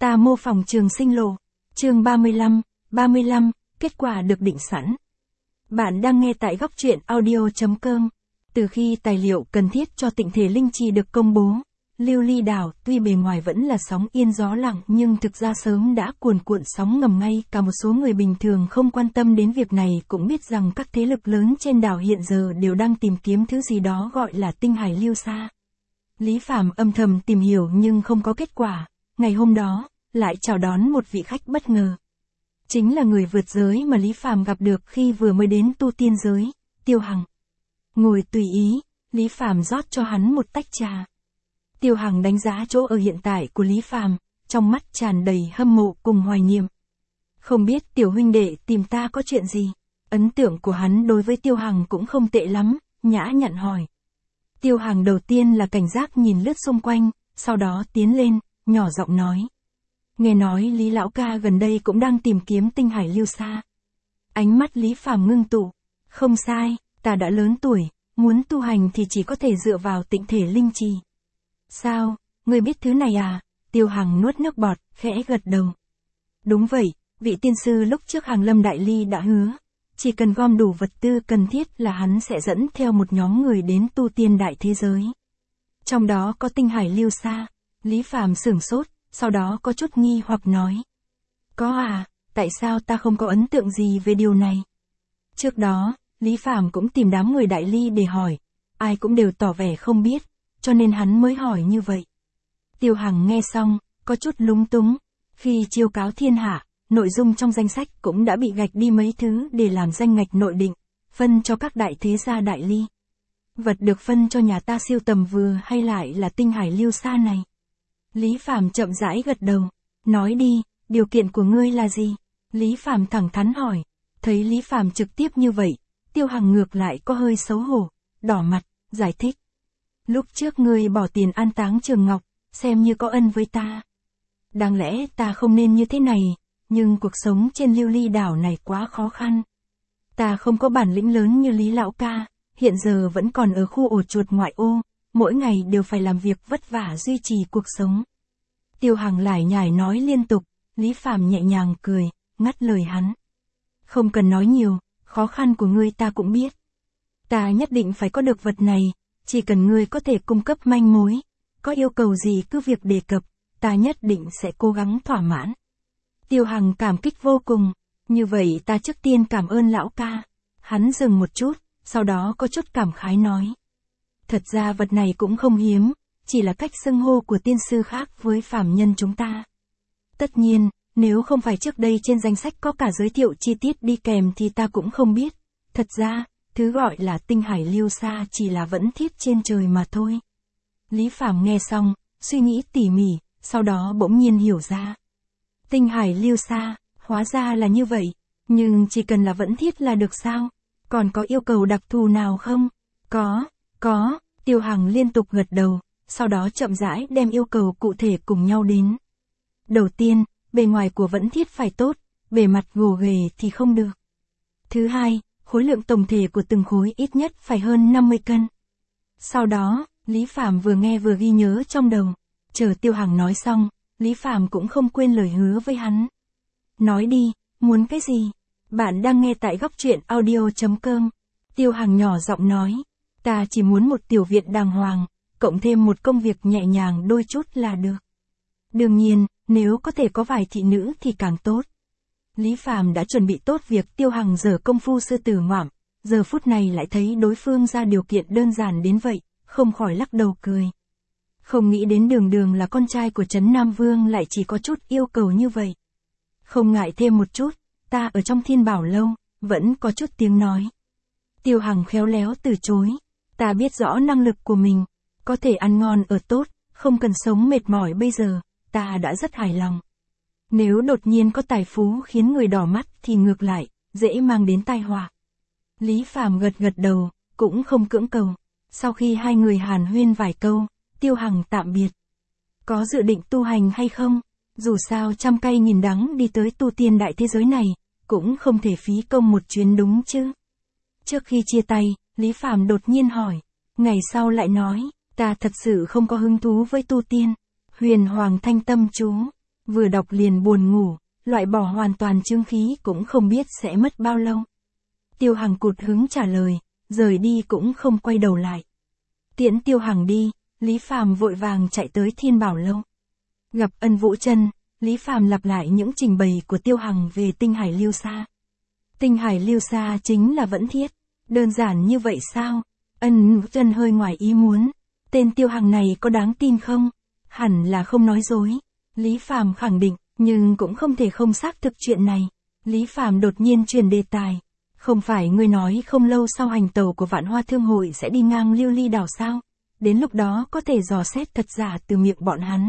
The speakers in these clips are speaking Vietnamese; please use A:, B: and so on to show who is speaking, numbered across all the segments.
A: Ta mô phỏng trường sinh lộ. Chương 35, kết quả được định sẵn. Bạn đang nghe tại góc truyện audio.com. Từ khi tài liệu cần thiết cho tịnh thể linh trì được công bố, Lưu Ly đảo tuy bề ngoài vẫn là sóng yên gió lặng nhưng thực ra sớm đã cuồn cuộn sóng ngầm, ngay cả một số người bình thường không quan tâm đến việc này cũng biết rằng các thế lực lớn trên đảo hiện giờ đều đang tìm kiếm thứ gì đó gọi là tinh hải lưu sa. Lý Phàm âm thầm tìm hiểu nhưng không có kết quả. Ngày hôm đó, lại chào đón một vị khách bất ngờ. Chính là người vượt giới mà Lý Phàm gặp được khi vừa mới đến tu tiên giới, Tiêu Hằng. Ngồi tùy ý, Lý Phàm rót cho hắn một tách trà. Tiêu Hằng đánh giá chỗ ở hiện tại của Lý Phàm, trong mắt tràn đầy hâm mộ cùng hoài niệm. Không biết tiểu huynh đệ tìm ta có chuyện gì? Ấn tượng của hắn đối với Tiêu Hằng cũng không tệ lắm, nhã nhặn hỏi. Tiêu Hằng đầu tiên là cảnh giác nhìn lướt xung quanh, sau đó tiến lên, nhỏ giọng nói. Nghe nói Lý lão ca gần đây cũng đang tìm kiếm tinh hải lưu sa. Ánh mắt Lý Phàm ngưng tụ. Không sai, ta đã lớn tuổi, muốn tu hành thì chỉ có thể dựa vào tịnh thể linh trì. Sao, ngươi biết thứ này à? Tiêu Hằng nuốt nước bọt, khẽ gật đầu. Đúng vậy, vị tiên sư lúc trước Hàng Lâm Đại Ly đã hứa. Chỉ cần gom đủ vật tư cần thiết là hắn sẽ dẫn theo một nhóm người đến tu tiên đại thế giới. Trong đó có tinh hải lưu sa. Lý Phàm sửng sốt, sau đó có chút nghi hoặc nói. Có à, tại sao ta không có ấn tượng gì về điều này? Trước đó, Lý Phàm cũng tìm đám người Đại Ly để hỏi. Ai cũng đều tỏ vẻ không biết, cho nên hắn mới hỏi như vậy. Tiêu Hằng nghe xong, có chút lúng túng. Khi chiêu cáo thiên hạ, nội dung trong danh sách cũng đã bị gạch đi mấy thứ để làm danh ngạch nội định, phân cho các đại thế gia Đại Ly. Vật được phân cho nhà ta siêu tầm vừa hay lại là tinh hải lưu sa này? Lý Phàm chậm rãi gật đầu, nói đi, điều kiện của ngươi là gì? Lý Phàm thẳng thắn hỏi. Thấy Lý Phàm trực tiếp như vậy, Tiêu Hằng ngược lại có hơi xấu hổ, đỏ mặt, giải thích. Lúc trước ngươi bỏ tiền an táng Trường Ngọc, xem như có ân với ta. Đáng lẽ ta không nên như thế này, nhưng cuộc sống trên Lưu Ly đảo này quá khó khăn. Ta không có bản lĩnh lớn như Lý lão ca, hiện giờ vẫn còn ở khu ổ chuột ngoại ô, mỗi ngày đều phải làm việc vất vả duy trì cuộc sống. Tiêu Hằng lải nhải nói liên tục, Lý Phàm nhẹ nhàng cười, ngắt lời hắn. Không cần nói nhiều, khó khăn của ngươi ta cũng biết. Ta nhất định phải có được vật này, chỉ cần ngươi có thể cung cấp manh mối, có yêu cầu gì cứ việc đề cập, ta nhất định sẽ cố gắng thỏa mãn. Tiêu Hằng cảm kích vô cùng, như vậy ta trước tiên cảm ơn lão ca. Hắn dừng một chút, sau đó có chút cảm khái nói. Thật ra vật này cũng không hiếm, chỉ là cách xưng hô của tiên sư khác với phàm nhân chúng ta. Tất nhiên, nếu không phải trước đây trên danh sách có cả giới thiệu chi tiết đi kèm thì ta cũng không biết. Thật ra, thứ gọi là tinh hải lưu sa chỉ là vẫn thiết trên trời mà thôi. Lý Phàm nghe xong, suy nghĩ tỉ mỉ, sau đó bỗng nhiên hiểu ra. Tinh hải lưu sa, hóa ra là như vậy, nhưng chỉ cần là vẫn thiết là được sao? Còn có yêu cầu đặc thù nào không? Có, Tiêu Hằng liên tục gật đầu, sau đó chậm rãi đem yêu cầu cụ thể cùng nhau đến. Đầu tiên, bề ngoài của vẫn thiết phải tốt, bề mặt gồ ghề thì không được. Thứ hai, khối lượng tổng thể của từng khối ít nhất phải hơn 50 cân. Sau đó, Lý Phàm vừa nghe vừa ghi nhớ trong đầu. Chờ Tiêu Hằng nói xong, Lý Phàm cũng không quên lời hứa với hắn. Nói đi, muốn cái gì? Bạn đang nghe tại góc truyện audio.com. Tiêu Hằng nhỏ giọng nói. Ta chỉ muốn một tiểu viện đàng hoàng, cộng thêm một công việc nhẹ nhàng đôi chút là được. Đương nhiên, nếu có thể có vài thị nữ thì càng tốt. Lý Phàm đã chuẩn bị tốt việc Tiêu Hằng giở công phu sư tử ngoạm, giờ phút này lại thấy đối phương ra điều kiện đơn giản đến vậy, không khỏi lắc đầu cười. Không nghĩ đến Đường là con trai của Trấn Nam Vương lại chỉ có chút yêu cầu như vậy. Không ngại thêm một chút, ta ở trong Thiên Bảo Lâu, vẫn có chút tiếng nói. Tiêu Hằng khéo léo từ chối. Ta biết rõ năng lực của mình, có thể ăn ngon ở tốt, không cần sống mệt mỏi bây giờ, ta đã rất hài lòng. Nếu đột nhiên có tài phú khiến người đỏ mắt thì ngược lại, dễ mang đến tai họa. Lý Phàm gật đầu, cũng không cưỡng cầu. Sau khi hai người hàn huyên vài câu, Tiêu Hằng tạm biệt. Có dự định tu hành hay không? Dù sao trăm cay nghìn đắng đi tới tu tiên đại thế giới này, cũng không thể phí công một chuyến đúng chứ. Trước khi chia tay, Lý Phàm đột nhiên hỏi. Ngày sau lại nói, ta thật sự không có hứng thú với tu tiên. Huyền Hoàng thanh tâm chú. Vừa đọc liền buồn ngủ, loại bỏ hoàn toàn chương khí cũng không biết sẽ mất bao lâu. Tiêu Hằng cụt hứng trả lời, rời đi cũng không quay đầu lại. Tiễn Tiêu Hằng đi, Lý Phàm vội vàng chạy tới Thiên Bảo Lâu. Gặp Ân Vũ Chân, Lý Phàm lặp lại những trình bày của Tiêu Hằng về Tinh Hải Lưu Sa. Tinh Hải Lưu Sa chính là Vẫn Thiết, đơn giản như vậy sao? Ân Vũ Chân hơi ngoài ý muốn, tên Tiêu Hằng này có đáng tin không? Hẳn là không nói dối. Lý Phàm khẳng định, nhưng cũng không thể không xác thực chuyện này. Lý Phàm đột nhiên chuyển đề tài. Không phải ngươi nói không lâu sau hành tàu của Vạn Hoa Thương hội sẽ đi ngang Lưu Ly đảo sao? Đến lúc đó có thể dò xét thật giả từ miệng bọn hắn.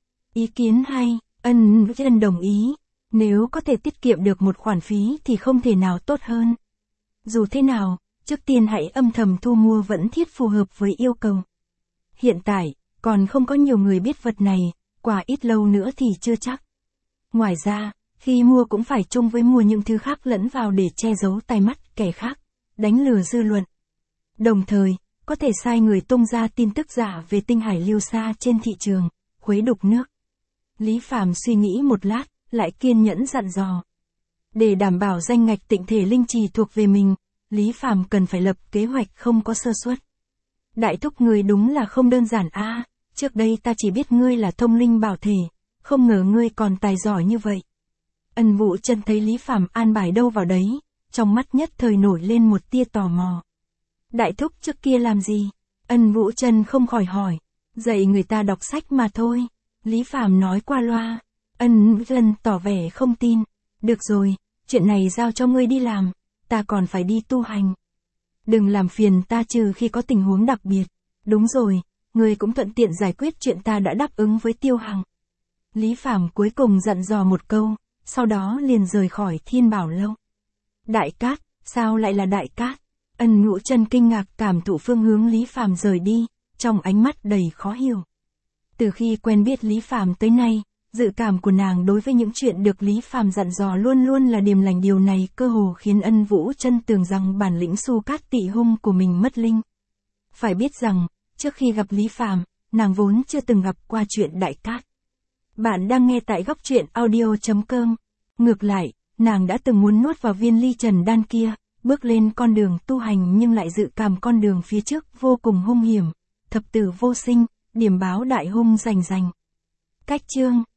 A: Ý kiến hay, Ân Vũ Chân đồng ý. Nếu có thể tiết kiệm được một khoản phí thì không thể nào tốt hơn. Dù thế nào, trước tiên hãy âm thầm thu mua Vẫn Thiết phù hợp với yêu cầu. Hiện tại, còn không có nhiều người biết vật này, qua ít lâu nữa thì chưa chắc. Ngoài ra, khi mua cũng phải chung với mua những thứ khác lẫn vào để che giấu tai mắt kẻ khác, đánh lừa dư luận. Đồng thời, có thể sai người tung ra tin tức giả về Tinh Hải Lưu Sa trên thị trường, khuấy đục nước. Lý Phàm suy nghĩ một lát, lại kiên nhẫn dặn dò. Để đảm bảo danh ngạch Tịnh Thể Linh Trì thuộc về mình, Lý Phàm cần phải lập kế hoạch không có sơ suất. Đại thúc người đúng là không đơn giản a, trước đây ta chỉ biết ngươi là thông linh bảo thể, không ngờ ngươi còn tài giỏi như vậy. Ân Vũ Chân thấy Lý Phàm an bài đâu vào đấy, trong mắt nhất thời nổi lên một tia tò mò. Đại thúc trước kia làm gì? Ân Vũ Chân không khỏi hỏi. Dạy người ta đọc sách mà thôi. Lý Phàm nói qua loa. Ân Vũ Chân tỏ vẻ không tin. Được rồi, chuyện này giao cho ngươi đi làm, ta còn phải đi tu hành. Đừng làm phiền ta trừ khi có tình huống đặc biệt. Đúng rồi, ngươi cũng thuận tiện giải quyết chuyện ta đã đáp ứng với Tiêu Hằng. Lý Phàm cuối cùng dặn dò một câu, sau đó liền rời khỏi Thiên Bảo Lâu. Đại Cát, sao lại là Đại Cát? Ân Vũ Chân kinh ngạc cảm thụ phương hướng Lý Phàm rời đi, trong ánh mắt đầy khó hiểu. Từ khi quen biết Lý Phàm tới nay, dự cảm của nàng đối với những chuyện được Lý Phàm dặn dò luôn luôn là điềm lành, điều này cơ hồ khiến Ân Vũ Chân tưởng rằng bản lĩnh Su Cát Tị Hung của mình mất linh. Phải biết rằng, trước khi gặp Lý Phàm, nàng vốn chưa từng gặp qua chuyện Đại Cát. Bạn đang nghe tại góc truyện audio.com. Ngược lại, nàng đã từng muốn nuốt vào viên ly trần đan kia, bước lên con đường tu hành nhưng lại dự cảm con đường phía trước vô cùng hung hiểm, thập tử vô sinh, điểm báo đại hung rành rành. Cách chương